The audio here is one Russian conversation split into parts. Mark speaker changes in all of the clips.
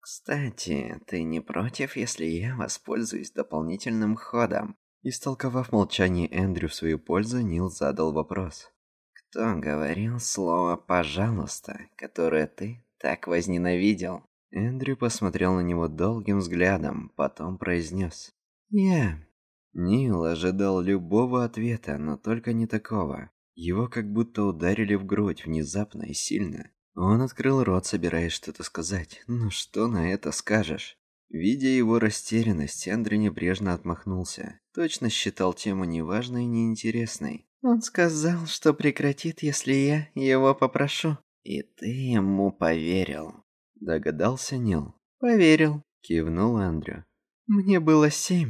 Speaker 1: «Кстати, ты не против, если я воспользуюсь дополнительным ходом?» Истолковав молчание Эндрю в свою пользу, Нил задал вопрос. «Кто говорил слово «пожалуйста», которое ты так возненавидел?» Эндрю посмотрел на него долгим взглядом, потом произнес. «Я». Нил ожидал любого ответа, но только не такого. Его как будто ударили в грудь внезапно и сильно. Он открыл рот, собираясь что-то сказать. «Ну что на это скажешь?» Видя его растерянность, Эндрю небрежно отмахнулся. Точно считал тему неважной и неинтересной. «Он сказал, что прекратит, если я его попрошу». «И ты ему поверил?» Догадался Нил. «Поверил», кивнул Эндрю. «Мне было 7».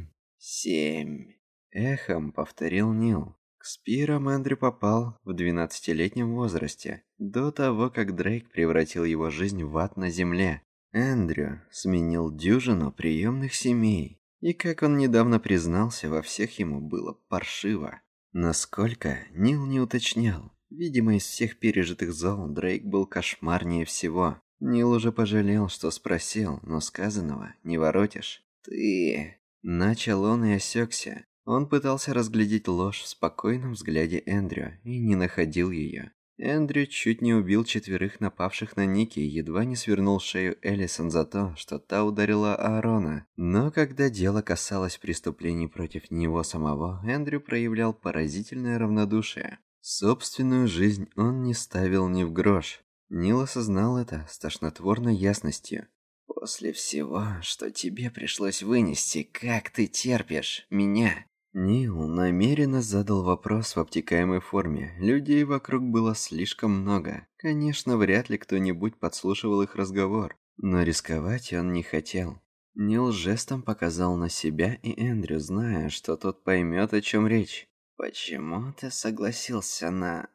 Speaker 1: 7. Эхом повторил Нил. К Спирам Эндрю попал в 12-летнем возрасте, до того, как Дрейк превратил его жизнь в ад на земле. Эндрю сменил дюжину приемных семей, и, как он недавно признался, во всех ему было паршиво. Насколько, Нил не уточнял. Видимо, из всех пережитых зол Дрейк был кошмарнее всего. Нил уже пожалел, что спросил, но сказанного не воротишь. «Ты...» Начал он и осекся. Он пытался разглядеть ложь в спокойном взгляде Эндрю и не находил ее. Эндрю чуть не убил 4 напавших на Ники и едва не свернул шею Элисон за то, что та ударила Аарона. Но когда дело касалось преступлений против него самого, Эндрю проявлял поразительное равнодушие. Собственную жизнь он не ставил ни в грош. Нил осознал это с тошнотворной ясностью. «После всего, что тебе пришлось вынести, как ты терпишь меня?» Нил намеренно задал вопрос в обтекаемой форме. Людей вокруг было слишком много. Конечно, вряд ли кто-нибудь подслушивал их разговор. Но рисковать он не хотел. Нил жестом показал на себя и Эндрю, зная, что тот поймет, о чем речь. «Почему ты согласился на...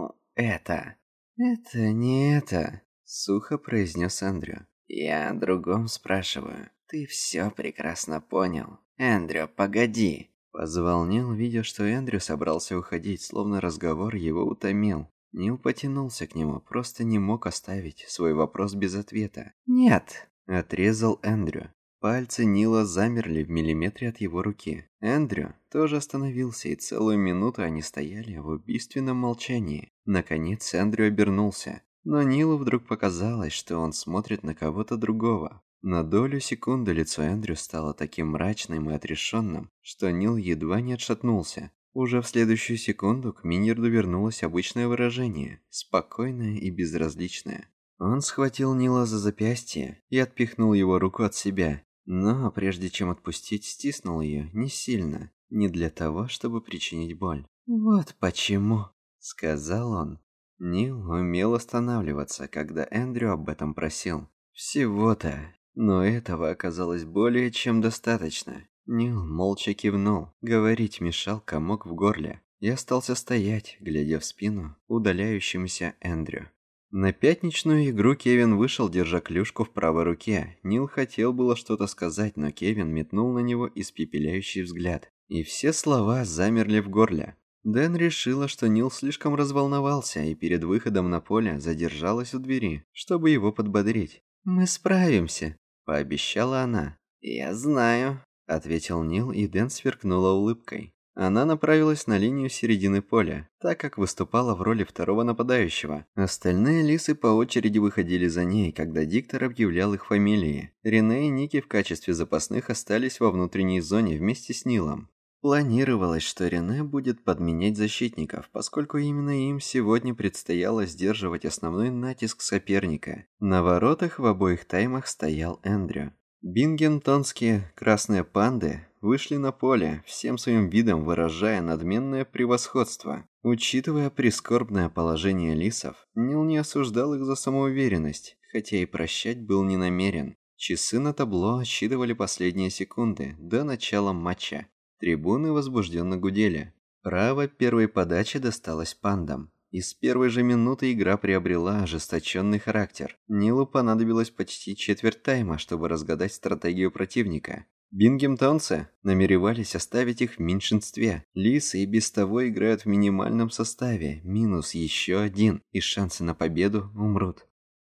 Speaker 1: это?» «Это не это», — сухо произнес Эндрю. «Я о другом спрашиваю. Ты все прекрасно понял. Эндрю, погоди!» Позвал Нил, видя, что Эндрю собрался уходить, словно разговор его утомил. Нил потянулся к нему, просто не мог оставить свой вопрос без ответа. «Нет!» – отрезал Эндрю. Пальцы Нила замерли в миллиметре от его руки. Эндрю тоже остановился, и целую минуту они стояли в убийственном молчании. Наконец Эндрю обернулся. Но Нилу вдруг показалось, что он смотрит на кого-то другого. На долю секунды лицо Эндрю стало таким мрачным и отрешенным, что Нил едва не отшатнулся. Уже в следующую секунду к Миньерду вернулось обычное выражение, спокойное и безразличное. Он схватил Нила за запястье и отпихнул его руку от себя, но прежде чем отпустить, стиснул ее не сильно, не для того, чтобы причинить боль. «Вот почему», — сказал он. Нил умел останавливаться, когда Эндрю об этом просил. Всего-то. Но этого оказалось более чем достаточно. Нил молча кивнул. Говорить мешал комок в горле. И остался стоять, глядя в спину удаляющемуся Эндрю. На пятничную игру Кевин вышел, держа клюшку в правой руке. Нил хотел было что-то сказать, но Кевин метнул на него испепеляющий взгляд. И все слова замерли в горле. Дэн решила, что Нил слишком разволновался и перед выходом на поле задержалась у двери, чтобы его подбодрить. «Мы справимся», – пообещала она. «Я знаю», – ответил Нил, и Дэн сверкнула улыбкой. Она направилась на линию середины поля, так как выступала в роли второго нападающего. Остальные лисы по очереди выходили за ней, когда диктор объявлял их фамилии. Рене и Ники в качестве запасных остались во внутренней зоне вместе с Нилом. Планировалось, что Рене будет подменять защитников, поскольку именно им сегодня предстояло сдерживать основной натиск соперника. На воротах в обоих таймах стоял Эндрю. Бингентонские красные панды вышли на поле, всем своим видом выражая надменное превосходство. Учитывая прискорбное положение лисов, Нил не осуждал их за самоуверенность, хотя и прощать был не намерен. Часы на табло отсчитывали последние секунды до начала матча. Трибуны возбужденно гудели. Право первой подачи досталось пандам. И с первой же минуты игра приобрела ожесточенный характер. Нилу понадобилось почти четверть тайма, чтобы разгадать стратегию противника. Бингемтонцы намеревались оставить их в меньшинстве. Лисы и без того играют в минимальном составе, минус еще один, и шансы на победу умрут.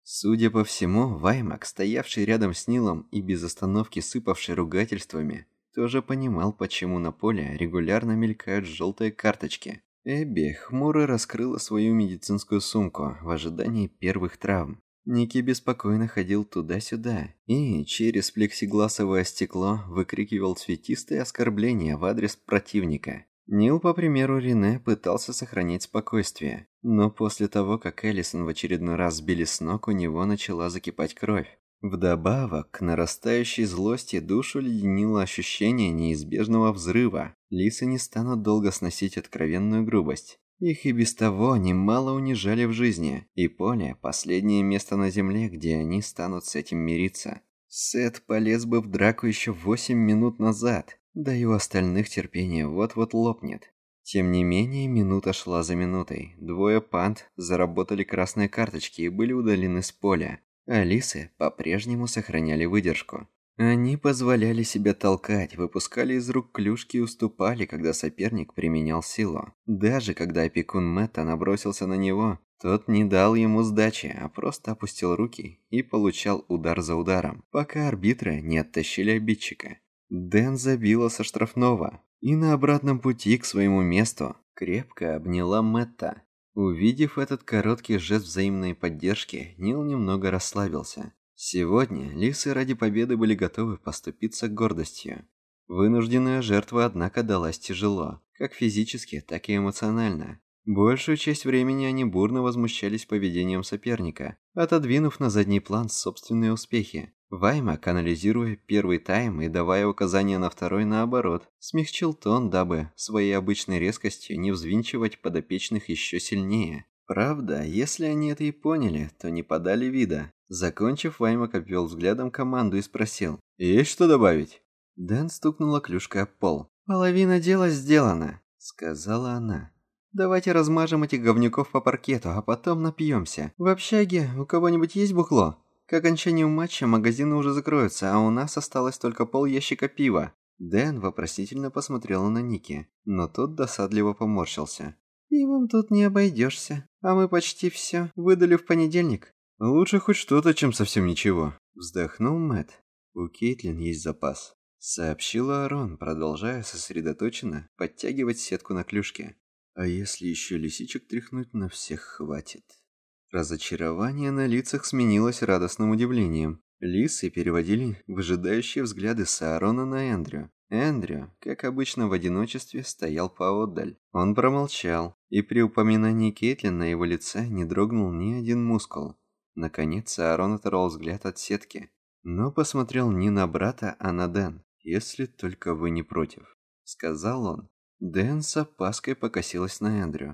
Speaker 1: Судя по всему, Ваймак, стоявший рядом с Нилом и без остановки сыпавший ругательствами, тоже понимал, почему на поле регулярно мелькают желтые карточки. Эбби хмуро раскрыла свою медицинскую сумку в ожидании первых травм. Ники беспокойно ходил туда-сюда и через плексигласовое стекло выкрикивал цветистые оскорбления в адрес противника. Нил, по примеру Рене, пытался сохранять спокойствие, но после того, как Элисон в очередной раз сбили с ног, у него начала закипать кровь. Вдобавок, к нарастающей злости душу леденило ощущение неизбежного взрыва. Лисы не станут долго сносить откровенную грубость. Их и без того немало унижали в жизни, и поле – последнее место на земле, где они станут с этим мириться. Сет полез бы в драку еще 8 минут назад, да и у остальных терпение вот-вот лопнет. Тем не менее, минута шла за минутой. Двое панд заработали красные карточки и были удалены с поля. А лисы по-прежнему сохраняли выдержку. Они позволяли себя толкать, выпускали из рук клюшки и уступали, когда соперник применял силу. Даже когда опекун Мэтта набросился на него, тот не дал ему сдачи, а просто опустил руки и получал удар за ударом, пока арбитры не оттащили обидчика. Дэн забила со штрафного и на обратном пути к своему месту крепко обняла Мэтта. Увидев этот короткий жест взаимной поддержки, Нил немного расслабился. Сегодня лисы ради победы были готовы поступиться гордостью. Вынужденная жертва, однако, далась тяжело, как физически, так и эмоционально. Большую часть времени они бурно возмущались поведением соперника, отодвинув на задний план собственные успехи. Ваймак, анализируя первый тайм и давая указания на второй, наоборот, смягчил тон, дабы своей обычной резкостью не взвинчивать подопечных еще сильнее. Правда, если они это и поняли, то не подали вида. Закончив, Ваймак обвел взглядом команду и спросил: «Есть что добавить?» Дэн стукнула клюшкой об пол. «Половина дела сделана», — сказала она. «Давайте размажем этих говнюков по паркету, а потом напьемся. В общаге у кого-нибудь есть бухло? К окончанию матча магазины уже закроются, а у нас осталось только пол ящика пива». Дэн вопросительно посмотрела на Ники, но тот досадливо поморщился. «Пивом тут не обойдешься, а мы почти все выдали в понедельник». «Лучше хоть что-то, чем совсем ничего», — вздохнул Мэтт. «У Кейтлин есть запас», — сообщил Аарон, продолжая сосредоточенно подтягивать сетку на клюшке. «А если еще лисичек тряхнуть, на всех хватит». Разочарование на лицах сменилось радостным удивлением. Лисы переводили выжидающие взгляды с Аарона на Эндрю. Эндрю, как обычно в одиночестве, стоял поотдаль. Он промолчал, и при упоминании Кейтлин на его лице не дрогнул ни один мускул. Наконец Аарон оторвал взгляд от сетки, но посмотрел не на брата, а на Дэн. «Если только вы не против», — сказал он. Дэн с опаской покосилась на Эндрю.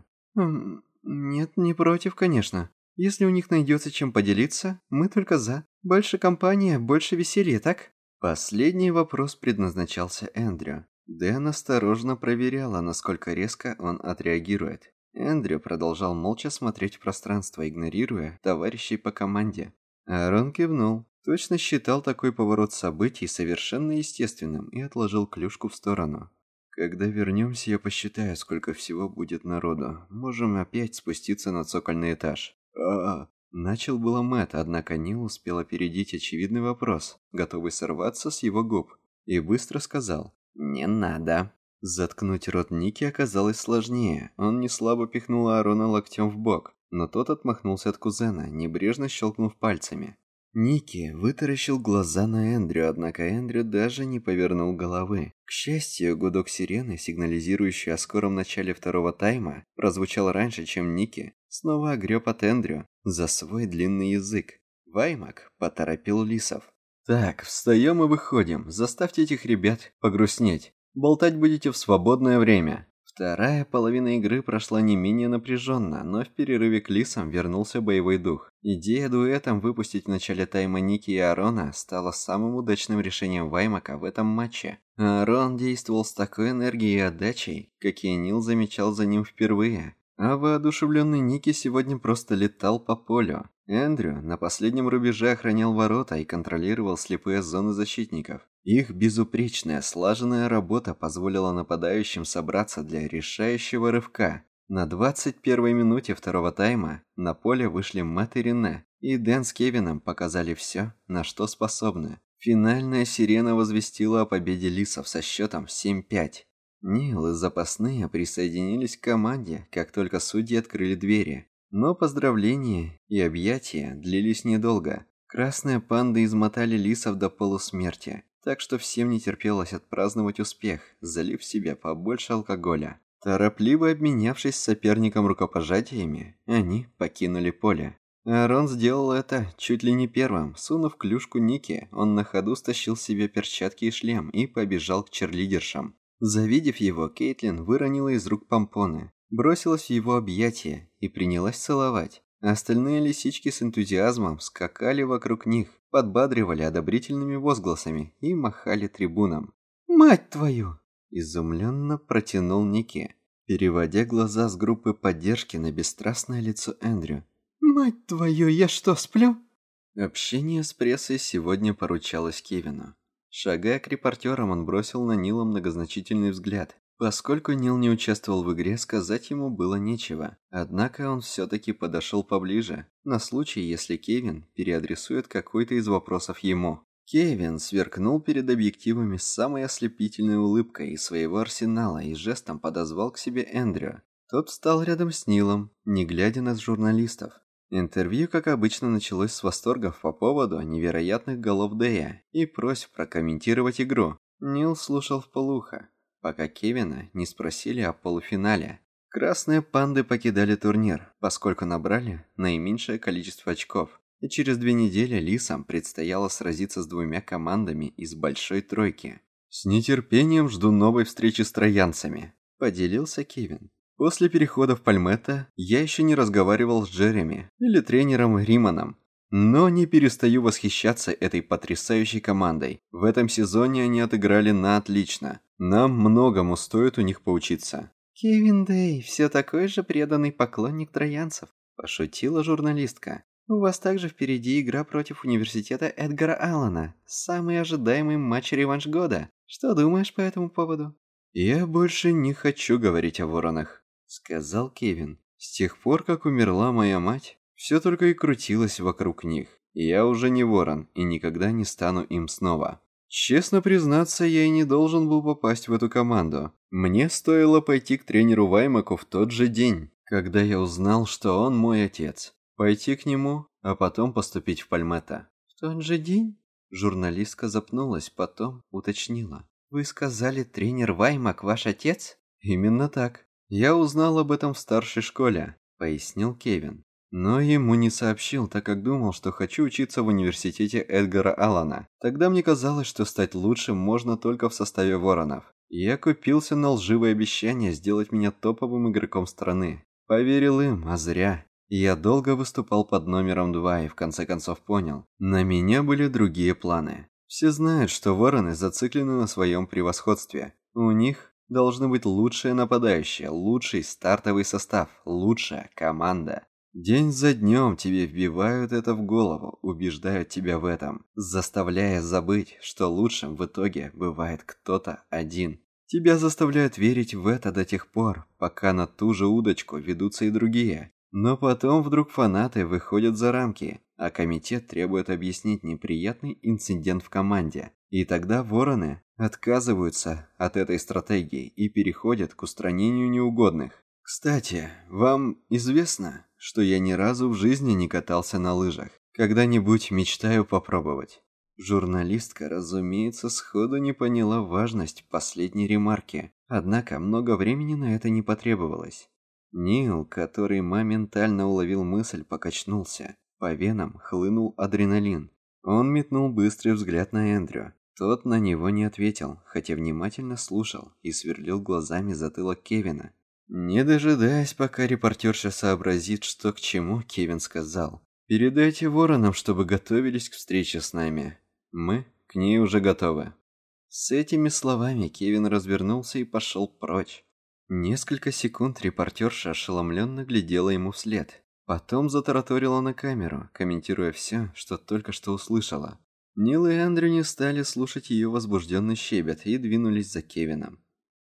Speaker 1: «Нет, не против, конечно. Если у них найдется чем поделиться, мы только за. Больше компания, больше веселья, так?» Последний вопрос предназначался Эндрю. Дэн осторожно проверяла, насколько резко он отреагирует. Эндрю продолжал молча смотреть в пространство, игнорируя товарищей по команде. Аарон кивнул. Точно считал такой поворот событий совершенно естественным и отложил клюшку в сторону. «Когда вернемся, я посчитаю, сколько всего будет народу. Можем опять спуститься на цокольный этаж». Начал было Мэтт, однако Нил успел опередить очевидный вопрос, готовый сорваться с его губ, и быстро сказал: «Не надо». Заткнуть рот Ники оказалось сложнее. Он неслабо пихнул Аарона локтем в бок, но тот отмахнулся от кузена, небрежно щелкнув пальцами. Ники вытаращил глаза на Эндрю, однако Эндрю даже не повернул головы. К счастью, гудок сирены, сигнализирующий о скором начале второго тайма, прозвучал раньше, чем Ники снова огреб от Эндрю за свой длинный язык. Ваймак поторопил лисов. «Так, встаем и выходим. Заставьте этих ребят погрустнеть. Болтать будете в свободное время». Вторая половина игры прошла не менее напряженно, но в перерыве к лисам вернулся боевой дух. Идея дуэтом выпустить в начале тайма Ники и Аарона стала самым удачным решением Ваймака в этом матче. Аарон действовал с такой энергией и отдачей, какие Нил замечал за ним впервые. А воодушевленный Ники сегодня просто летал по полю. Эндрю на последнем рубеже охранял ворота и контролировал слепые зоны защитников. Их безупречная, слаженная работа позволила нападающим собраться для решающего рывка. На 21-й минуте второго тайма на поле вышли Мэтт и Рене, и Дэн с Кевином показали все, на что способны. Финальная сирена возвестила о победе лисов со счетом 7-5. Нил и запасные присоединились к команде, как только судьи открыли двери. Но поздравления и объятия длились недолго. Красные панды измотали лисов до полусмерти, так что всем не терпелось отпраздновать успех, залив в себя побольше алкоголя. Торопливо обменявшись с соперником рукопожатиями, они покинули поле. Аарон сделал это чуть ли не первым. Сунув клюшку Нике, он на ходу стащил себе перчатки и шлем и побежал к черлидершам. Завидев его, Кейтлин выронила из рук помпоны, бросилась в его объятия и принялась целовать. Остальные лисички с энтузиазмом скакали вокруг них, подбадривали одобрительными возгласами и махали трибунам. «Мать твою!» – изумленно протянул Нике, переводя глаза с группы поддержки на бесстрастное лицо Эндрю. «Мать твою, я что, сплю?» Общение с прессой сегодня поручалось Кевину. Шагая к репортерам, он бросил на Нила многозначительный взгляд. Поскольку Нил не участвовал в игре, сказать ему было нечего. Однако он все-таки подошел поближе, на случай, если Кевин переадресует какой-то из вопросов ему. Кевин сверкнул перед объективами с самой ослепительной улыбкой из своего арсенала и жестом подозвал к себе Эндрю. Тот встал рядом с Нилом, не глядя на журналистов. Интервью, как обычно, началось с восторгов по поводу невероятных голов Дэя и просьб прокомментировать игру. Нил слушал вполуха, пока Кевина не спросили о полуфинале. Красные панды покидали турнир, поскольку набрали наименьшее количество очков, и через 2 недели лисам предстояло сразиться с 2 командами из большой тройки. «С нетерпением жду новой встречи с троянцами», – поделился Кевин. После перехода в Пальметто я еще не разговаривал с Джереми или тренером Риманом, но не перестаю восхищаться этой потрясающей командой. В этом сезоне они отыграли на отлично. Нам многому стоит у них поучиться. «Кевин Дэй, все такой же преданный поклонник троянцев», – пошутила журналистка. «У вас также впереди игра против университета Эдгара Аллана, самый ожидаемый матч-реванш года. Что думаешь по этому поводу?» «Я больше не хочу говорить о воронах», — сказал Кевин. «С тех пор, как умерла моя мать, все только и крутилось вокруг них. Я уже не ворон и никогда не стану им снова. Честно признаться, я и не должен был попасть в эту команду. Мне стоило пойти к тренеру Ваймаку в тот же день, когда я узнал, что он мой отец. Пойти к нему, а потом поступить в Пальметто». «В тот же день?» Журналистка запнулась, потом уточнила. «Вы сказали, тренер Ваймак ваш отец?» «Именно так. Я узнал об этом в старшей школе», — пояснил Кевин. Но ему не сообщил, так как думал, что хочу учиться в университете Эдгара Аллана. Тогда мне казалось, что стать лучшим можно только в составе воронов. Я купился на лживое обещание сделать меня топовым игроком страны. Поверил им, а зря. Я долго выступал под номером 2 и в конце концов понял, на меня были другие планы. Все знают, что вороны зациклены на своем превосходстве. У них должны быть лучшие нападающие, лучший стартовый состав, лучшая команда. День за днем тебе вбивают это в голову, убеждают тебя в этом, заставляя забыть, что лучшим в итоге бывает кто-то один. Тебя заставляют верить в это до тех пор, пока на ту же удочку ведутся и другие. Но потом вдруг фанаты выходят за рамки, а комитет требует объяснить неприятный инцидент в команде. И тогда вороны отказываются от этой стратегии и переходят к устранению неугодных. Кстати, вам известно, что я ни разу в жизни не катался на лыжах? Когда-нибудь мечтаю попробовать. Журналистка, разумеется, сходу не поняла важность последней ремарки, однако много времени на это не потребовалось. Нил, который моментально уловил мысль, покачнулся. По венам хлынул адреналин. Он метнул быстрый взгляд на Эндрю. Тот на него не ответил, хотя внимательно слушал и сверлил глазами затылок Кевина. Не дожидаясь, пока репортерша сообразит, что к чему, Кевин сказал: «Передайте воронам, чтобы готовились к встрече с нами. Мы к ней уже готовы». С этими словами Кевин развернулся и пошел прочь. Несколько секунд репортерша ошеломленно глядела ему вслед. Потом затараторила на камеру, комментируя все, что только что услышала. Нил и Эндрю не стали слушать ее возбужденный щебет и двинулись за Кевином.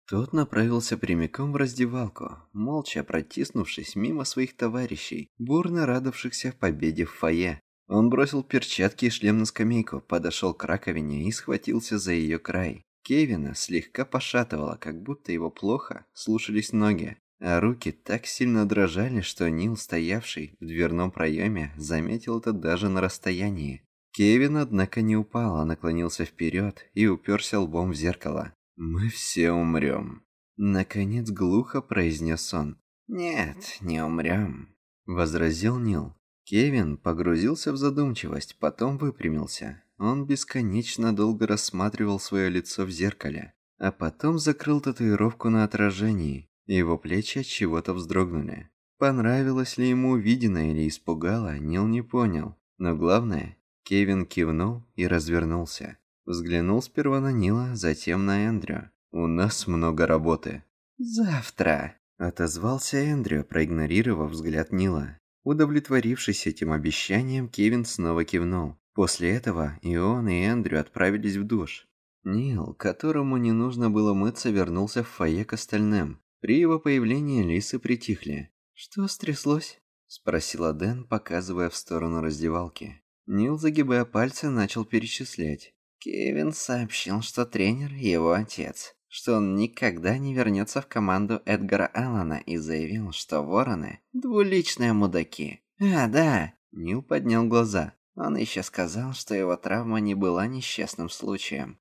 Speaker 1: Тот направился прямиком в раздевалку, молча протиснувшись мимо своих товарищей, бурно радовавшихся победе в фойе. Он бросил перчатки и шлем на скамейку, подошел к раковине и схватился за ее край. Кевина слегка пошатывало, как будто его плохо слушались ноги, а руки так сильно дрожали, что Нил, стоявший в дверном проеме, заметил это даже на расстоянии. Кевин, однако, не упал, а наклонился вперед и уперся лбом в зеркало. «Мы все умрем», — наконец глухо произнес он. «Нет, не умрем», — возразил Нил. Кевин погрузился в задумчивость, потом выпрямился. Он бесконечно долго рассматривал свое лицо в зеркале, а потом закрыл татуировку на отражении. Его плечи от чего-то вздрогнули. Понравилось ли ему увиденное или испугало, Нил не понял. Но главное, Кевин кивнул и развернулся. Взглянул сперва на Нила, затем на Эндрю. «У нас много работы». «Завтра», — отозвался Эндрю, проигнорировав взгляд Нила. Удовлетворившись этим обещанием, Кевин снова кивнул. После этого и он, и Эндрю отправились в душ. Нил, которому не нужно было мыться, вернулся в фойе к остальным. При его появлении лисы притихли. «Что стряслось?» – спросила Дэн, показывая в сторону раздевалки. Нил, загибая пальцы, начал перечислять. Кевин сообщил, что тренер – его отец, что он никогда не вернется в команду Эдгара Аллана и заявил, что вороны – двуличные мудаки. «А, да!» – Нил поднял глаза. Он еще сказал, что его травма не была несчастным случаем.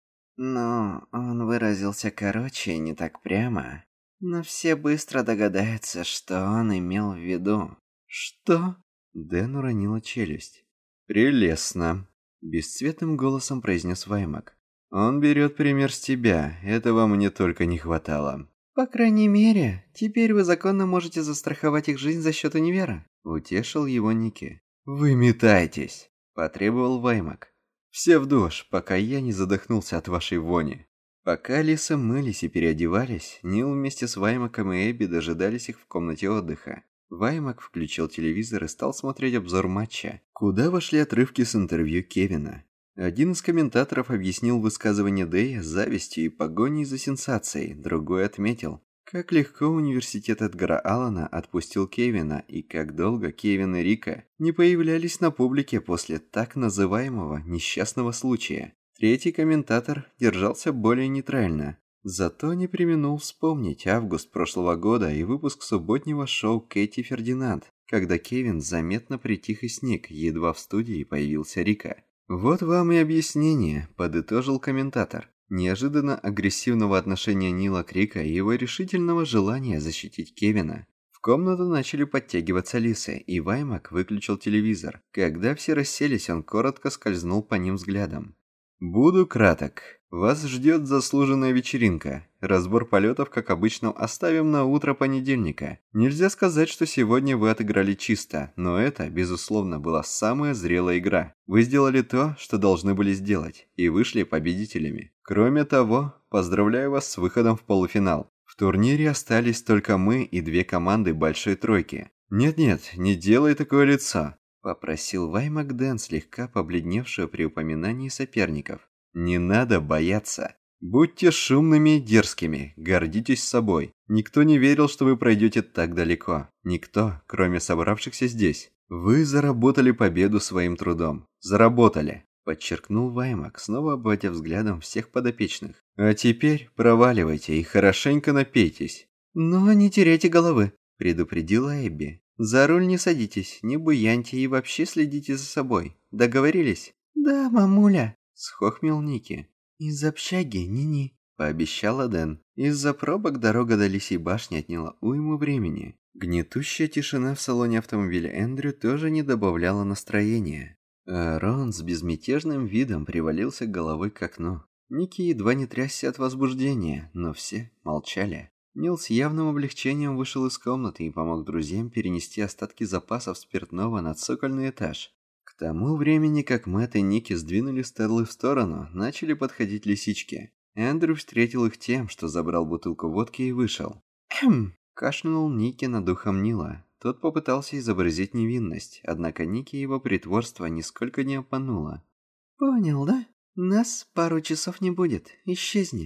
Speaker 1: Но он выразился короче и не так прямо. Но все быстро догадаются, что он имел в виду. «Что?» Дэн уронила челюсть. «Прелестно!» Бесцветным голосом произнес Ваймак. «Он берет пример с тебя, этого мне только не хватало». «По крайней мере, теперь вы законно можете застраховать их жизнь за счет универа», утешил его Ники. «Вы метайтесь», потребовал Ваймак. «Все в душ, пока я не задохнулся от вашей вони». Пока лисы мылись и переодевались, Нил вместе с Ваймаком и Эбби дожидались их в комнате отдыха. Ваймак включил телевизор и стал смотреть обзор матча, куда вошли отрывки с интервью Кевина. Один из комментаторов объяснил высказывание Дэя завистью и погоней за сенсацией, другой отметил, как легко университет Эдгара Аллана отпустил Кевина и как долго Кевин и Рика не появлялись на публике после так называемого несчастного случая. Третий комментатор держался более нейтрально. Зато не преминул вспомнить август прошлого года и выпуск субботнего шоу Кэти Фердинанд, когда Кевин заметно притих и сник, едва в студии появился Рика. «Вот вам и объяснение», – подытожил комментатор. Неожиданно агрессивного отношения Нила к Рика и его решительного желания защитить Кевина. В комнату начали подтягиваться лисы, и Ваймак выключил телевизор. Когда все расселись, он коротко скользнул по ним взглядом. «Буду краток. Вас ждет заслуженная вечеринка. Разбор полетов, как обычно, оставим на утро понедельника. Нельзя сказать, что сегодня вы отыграли чисто, но это, безусловно, была самая зрелая игра. Вы сделали то, что должны были сделать, и вышли победителями. Кроме того, поздравляю вас с выходом в полуфинал. В турнире остались только мы и две команды большой тройки. Нет-нет, не делай такое лицо», – попросил Ваймак Дэн, слегка побледневшую при упоминании соперников. «Не надо бояться. Будьте шумными и дерзкими, гордитесь собой. Никто не верил, что вы пройдете так далеко. Никто, кроме собравшихся здесь. Вы заработали победу своим трудом. Заработали», – подчеркнул Ваймак, снова обводя взглядом всех подопечных. «А теперь проваливайте и хорошенько напейтесь». «Но не теряйте головы», – предупредила Эбби. «За руль не садитесь, не буяньте и вообще следите за собой. Договорились?» «Да, мамуля», – схохмил Ники. «Из общаги ни-ни», – пообещала Дэн. Из-за пробок дорога до Лисьей башни отняла уйму времени. Гнетущая тишина в салоне автомобиля Эндрю тоже не добавляла настроения. А Рон с безмятежным видом привалился головой к окну. Ники едва не трясся от возбуждения, но все молчали. Нил с явным облегчением вышел из комнаты и помог друзьям перенести остатки запасов спиртного на цокольный этаж. К тому времени, как Мэтт и Ники сдвинули столы в сторону, начали подходить лисички. Эндрю встретил их тем, что забрал бутылку водки и вышел. «Кхм!» – кашлянул Ники над ухом Нила. Тот попытался изобразить невинность, однако Ники его притворство нисколько не обмануло. «Понял, да? Нас пару часов не будет. Исчезни».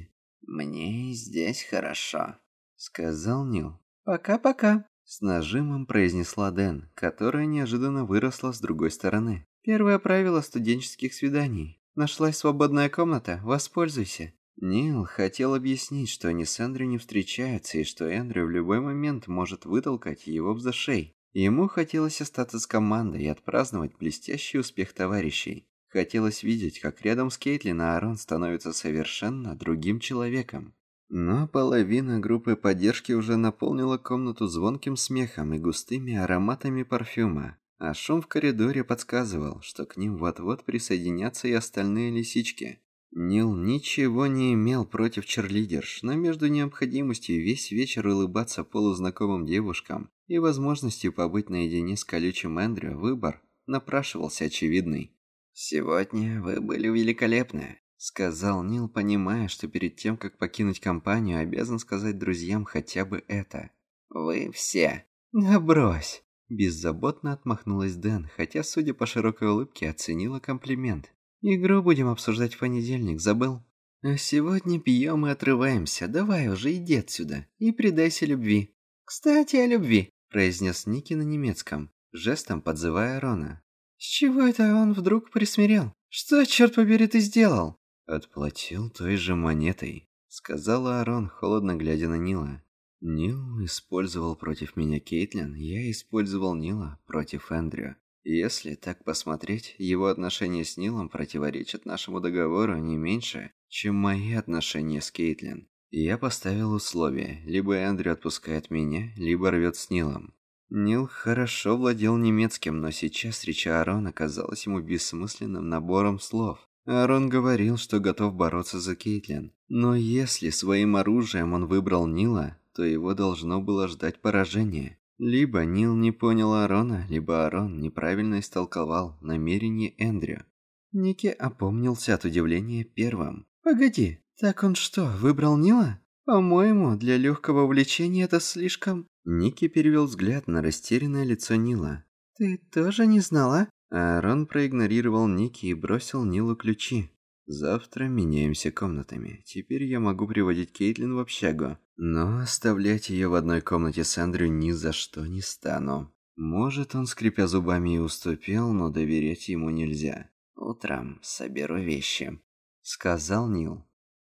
Speaker 1: «Мне здесь хорошо», — сказал Нил. «Пока-пока», — с нажимом произнесла Дэн, которая неожиданно выросла с другой стороны. «Первое правило студенческих свиданий. Нашлась свободная комната, воспользуйся». Нил хотел объяснить, что они с Эндрю не встречаются и что Эндрю в любой момент может вытолкать его в зашей. Ему хотелось остаться с командой и отпраздновать блестящий успех товарищей. Хотелось видеть, как рядом с Кейтлин Аарон становится совершенно другим человеком. Но половина группы поддержки уже наполнила комнату звонким смехом и густыми ароматами парфюма, а шум в коридоре подсказывал, что к ним вот-вот присоединятся и остальные лисички. Нил ничего не имел против черлидерш, но между необходимостью весь вечер улыбаться полузнакомым девушкам и возможностью побыть наедине с колючим Эндрю выбор напрашивался очевидный. «Сегодня вы были великолепны», — сказал Нил, понимая, что перед тем, как покинуть компанию, обязан сказать друзьям хотя бы это. «Вы все». «Да брось», — беззаботно отмахнулась Дэн, хотя, судя по широкой улыбке, оценила комплимент. «Игру будем обсуждать в понедельник, забыл? А сегодня пьем и отрываемся, давай уже иди отсюда и предайся любви». «Кстати, о любви», — произнес Ники на немецком, жестом подзывая Рона. «С чего это он вдруг присмирел? Что, черт побери, ты сделал?» «Отплатил той же монетой», — сказал Аарон, холодно глядя на Нила. «Нил использовал против меня Кейтлин, я использовал Нила против Эндрю. Если так посмотреть, его отношения с Нилом противоречат нашему договору не меньше, чем мои отношения с Кейтлин. Я поставил условие: либо Эндрю отпускает меня, либо рвет с Нилом». Нил хорошо владел немецким, но сейчас речь Аарона казалась ему бессмысленным набором слов. Аарон говорил, что готов бороться за Кейтлин. Но если своим оружием он выбрал Нила, то его должно было ждать поражение. Либо Нил не понял Аарона, либо Аарон неправильно истолковал намерения Эндрю. Ники опомнился от удивления первым. «Погоди, так он что, выбрал Нила? По-моему, для легкого увлечения это слишком...» Ники перевел взгляд на растерянное лицо Нила. «Ты тоже не знала?» Аарон проигнорировал Ники и бросил Нилу ключи. «Завтра меняемся комнатами. Теперь я могу приводить Кейтлин в общагу. Но оставлять ее в одной комнате с Эндрю ни за что не стану». Может, он, скрипя зубами, и уступил, но доверять ему нельзя. «Утром соберу вещи», — сказал Нил.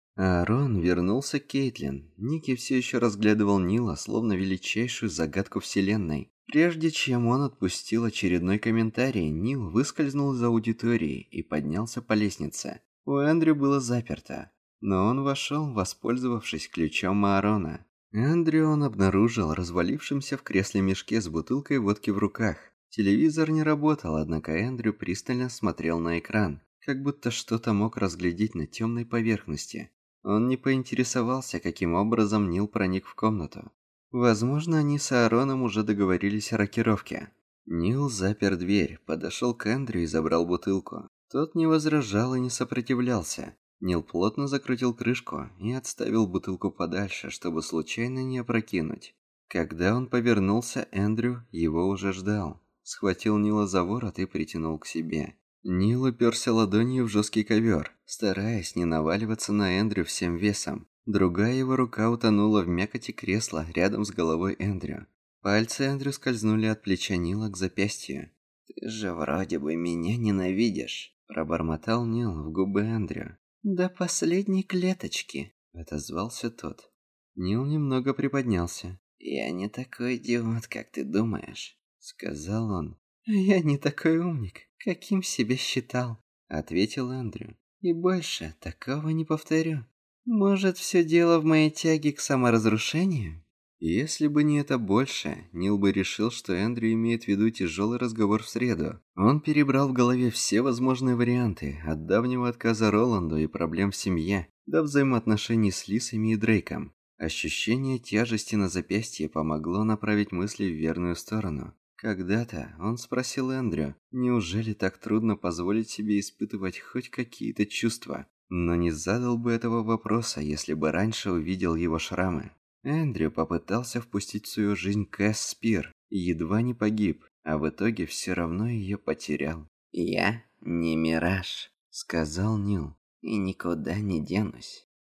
Speaker 1: Аарон вернулся к Кейтлин. Ники все еще разглядывал Нила, словно величайшую загадку вселенной. Прежде чем он отпустил очередной комментарий, Нил выскользнул из аудитории и поднялся по лестнице. У Эндрю было заперто, но он вошел, воспользовавшись ключом Аарона. Эндрю он обнаружил развалившимся в кресле мешке с бутылкой водки в руках. Телевизор не работал, однако Эндрю пристально смотрел на экран, как будто что-то мог разглядеть на темной поверхности. Он не поинтересовался, каким образом Нил проник в комнату. Возможно, они с Аароном уже договорились о рокировке. Нил запер дверь, подошел к Эндрю и забрал бутылку. Тот не возражал и не сопротивлялся. Нил плотно закрутил крышку и отставил бутылку подальше, чтобы случайно не опрокинуть. Когда он повернулся, Эндрю его уже ждал. Схватил Нила за ворот и притянул к себе. Нил уперся ладонью в жесткий ковер, стараясь не наваливаться на Эндрю всем весом. Другая его рука утонула в мякоти кресла рядом с головой Эндрю. Пальцы Эндрю скользнули от плеча Нила к запястью. «Ты же вроде бы меня ненавидишь», – пробормотал Нил в губы Эндрю. «До последней клеточки», – отозвался тот. Нил немного приподнялся. «Я не такой идиот, как ты думаешь», – сказал он. «Я не такой умник, каким себя считал», — ответил Эндрю. «И больше такого не повторю. Может, все дело в моей тяге к саморазрушению?» Если бы не это больше, Нил бы решил, что Эндрю имеет в виду тяжелый разговор в среду. Он перебрал в голове все возможные варианты, от давнего отказа Роланду и проблем в семье, до взаимоотношений с Лисами и Дрейком. Ощущение тяжести на запястье помогло направить мысли в верную сторону. Когда-то он спросил Эндрю, неужели так трудно позволить себе испытывать хоть какие-то чувства, но не задал бы этого вопроса, если бы раньше увидел его шрамы. Эндрю попытался впустить в свою жизнь Кэс Спир и едва не погиб, а в итоге все равно ее потерял. «Я не мираж», — сказал Нил, — «и никуда не денусь.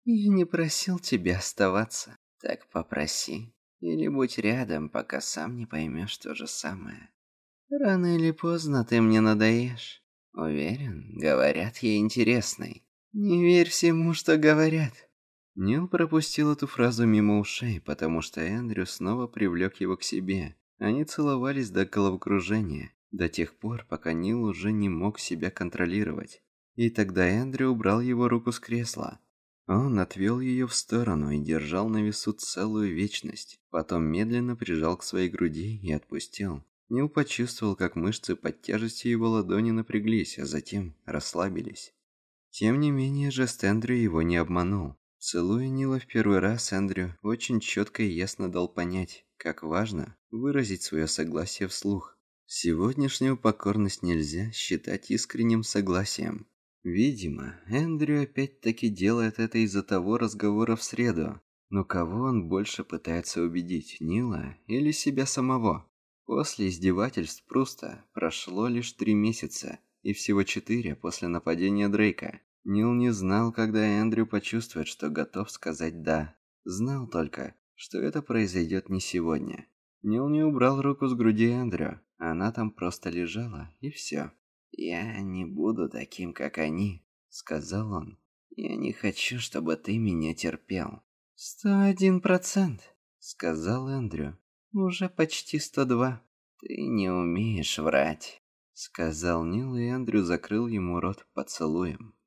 Speaker 1: Я не просил тебя оставаться. Так попроси. Или будь рядом, пока сам не поймешь то же самое. Рано или поздно ты мне надоешь. Уверен, говорят, я интересный. Не верь всему, что говорят. Нил пропустил эту фразу мимо ушей, потому что Эндрю снова привлек его к себе. Они целовались до головокружения, до тех пор, пока Нил уже не мог себя контролировать. И тогда Эндрю убрал его руку с кресла. Он отвел ее в сторону и держал на весу целую вечность. Потом медленно прижал к своей груди и отпустил. Нил почувствовал, как мышцы под тяжестью его ладони напряглись, а затем расслабились. Тем не менее, жест Эндрю его не обманул. Целуя Нила в первый раз, Эндрю очень четко и ясно дал понять, как важно выразить свое согласие вслух. Сегодняшнюю покорность нельзя считать искренним согласием. Видимо, Эндрю опять-таки делает это из-за того разговора в среду. Но кого он больше пытается убедить, Нила или себя самого? После издевательств Пруста прошло лишь 3 месяца, и всего 4 после нападения Дрейка. Нил не знал, когда Эндрю почувствует, что готов сказать «да». Знал только, что это произойдет не сегодня. Нил не убрал руку с груди Эндрю, она там просто лежала, и все. «Я не буду таким, как они», — сказал он. «Я не хочу, чтобы ты меня терпел». 101%, сказал Эндрю. «Уже почти 102. Ты не умеешь врать», — сказал Нил, и Эндрю закрыл ему рот поцелуем.